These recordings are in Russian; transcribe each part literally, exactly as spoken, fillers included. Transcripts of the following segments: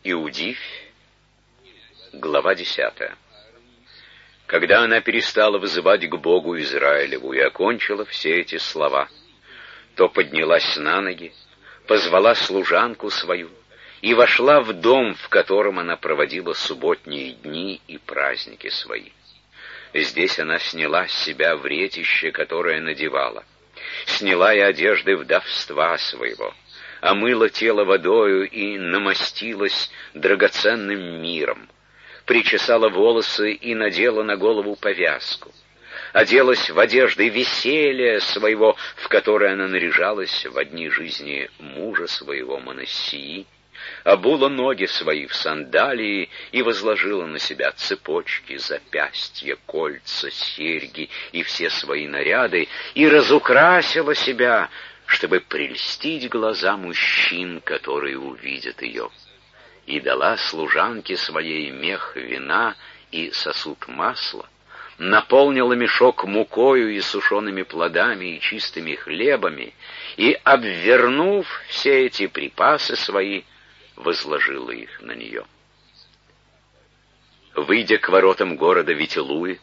Иудивь, глава десятая. Когда она перестала вызывать к Богу Израилеву и окончила все эти слова, то поднялась на ноги, позвала служанку свою и вошла в дом, в котором она проводила субботние дни и праздники свои. Здесь она сняла с себя вретище, которое надевала, сняла и одежды вдовства своего, омыла тело водою и намастилась драгоценным миром, причесала волосы и надела на голову повязку, оделась в одежды веселья своего, в которое она наряжалась в дни жизни мужа своего Манассии, обула ноги свои в сандалии и возложила на себя цепочки, запястья, кольца, серьги и все свои наряды, и разукрасила себя, чтобы прельстить глаза мужчин, которые увидят ее, и дала служанке своей мех вина и сосуд масла, наполнила мешок мукою и сушеными плодами и чистыми хлебами, и, обвернув все эти припасы свои, возложила их на нее. Выйдя к воротам города Витилуи,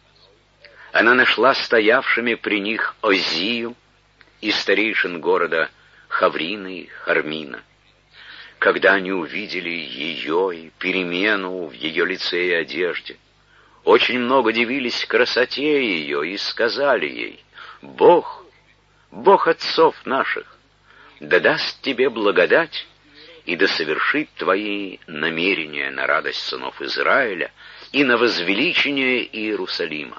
она нашла стоявшими при них Озию и старейшин города Хаврина и Хармина. Когда они увидели ее и перемену в ее лице и одежде, очень много дивились красоте ее и сказали ей: «Бог, Бог отцов наших, да даст тебе благодать и да совершит твои намерения на радость сынов Израиля и на возвеличение Иерусалима».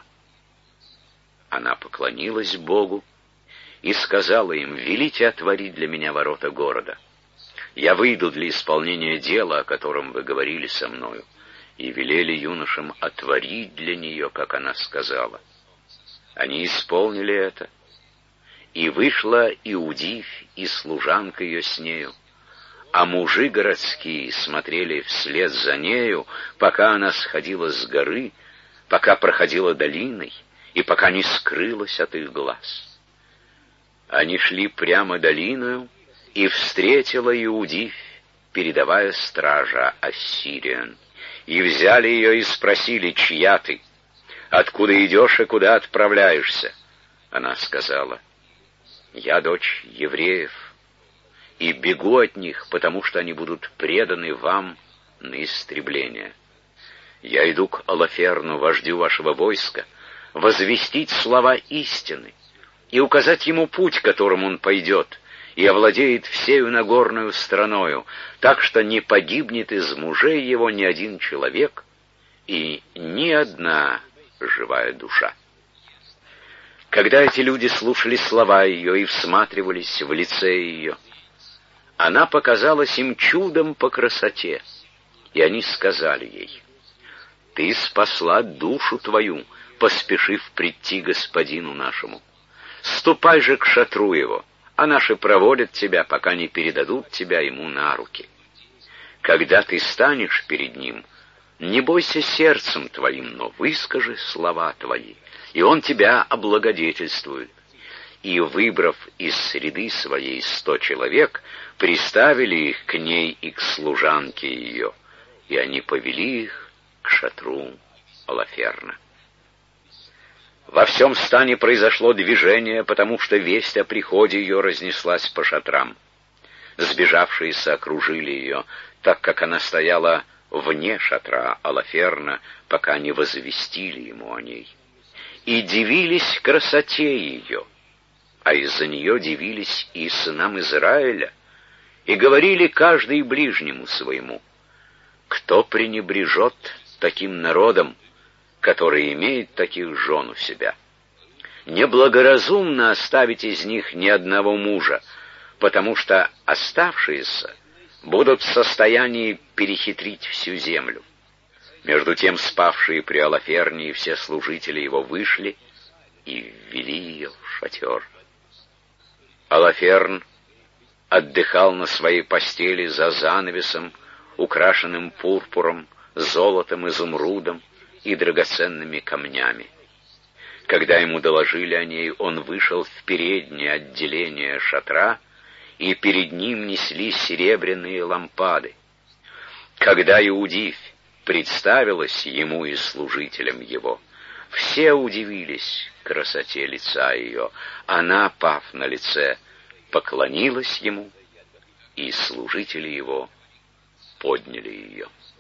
Она поклонилась Богу и сказала им: «Велите отворить для меня ворота города. Я выйду для исполнения дела, о котором вы говорили со мною». И велели юношам отворить для нее, как она сказала. Они исполнили это, и вышла Иудивь и служанка ее с нею, а мужи городские смотрели вслед за нею, пока она сходила с горы, пока проходила долиной, и пока не скрылась от их глаз. Они шли прямо долиною, и встретила Иудивь передовая стража Ассириан. И взяли ее и спросили: «Чья ты? Откуда идешь и куда отправляешься?» Она сказала: «Я дочь евреев, и бегу от них, потому что они будут преданы вам на истребление. Я иду к Олаферну, вождю вашего войска, возвестить слова истины и указать ему путь, которым он пойдет, и овладеет всею Нагорную страною, так что не погибнет из мужей его ни один человек и ни одна живая душа». Когда эти люди слушали слова ее и всматривались в лице ее, она показалась им чудом по красоте, и они сказали ей: «Ты спасла душу твою, поспешив прийти господину нашему. Ступай же к шатру его, а наши проводят тебя, пока не передадут тебя ему на руки. Когда ты станешь перед ним, не бойся сердцем твоим, но выскажи слова твои, и он тебя облагодетельствует». И, выбрав из среды своей сто человек, приставили их к ней и к служанке ее, и они повели их к шатру Олаферна. Во всем стане произошло движение, потому что весть о приходе ее разнеслась по шатрам. Сбежавшиеся окружили ее, так как она стояла вне шатра Олаферна, пока не возвестили ему о ней. И дивились красоте ее, а из-за нее дивились и сынам Израиля, и говорили каждый ближнему своему: «Кто пренебрежет таким народом, который имеет таких жен у себя? Неблагоразумно оставить из них ни одного мужа, потому что оставшиеся будут в состоянии перехитрить всю землю». Между тем спавшие при Олаферне и все служители его вышли и ввели ее в шатер. Олаферн отдыхал на своей постели за занавесом, украшенным пурпуром, золотом, изумрудом и драгоценными камнями. Когда ему доложили о ней, он вышел в переднее отделение шатра, и перед ним несли серебряные лампады. Когда Иудивь представилась ему и служителям его, все удивились красоте лица ее. Она, пав на лице, поклонилась ему, и служители его подняли ее.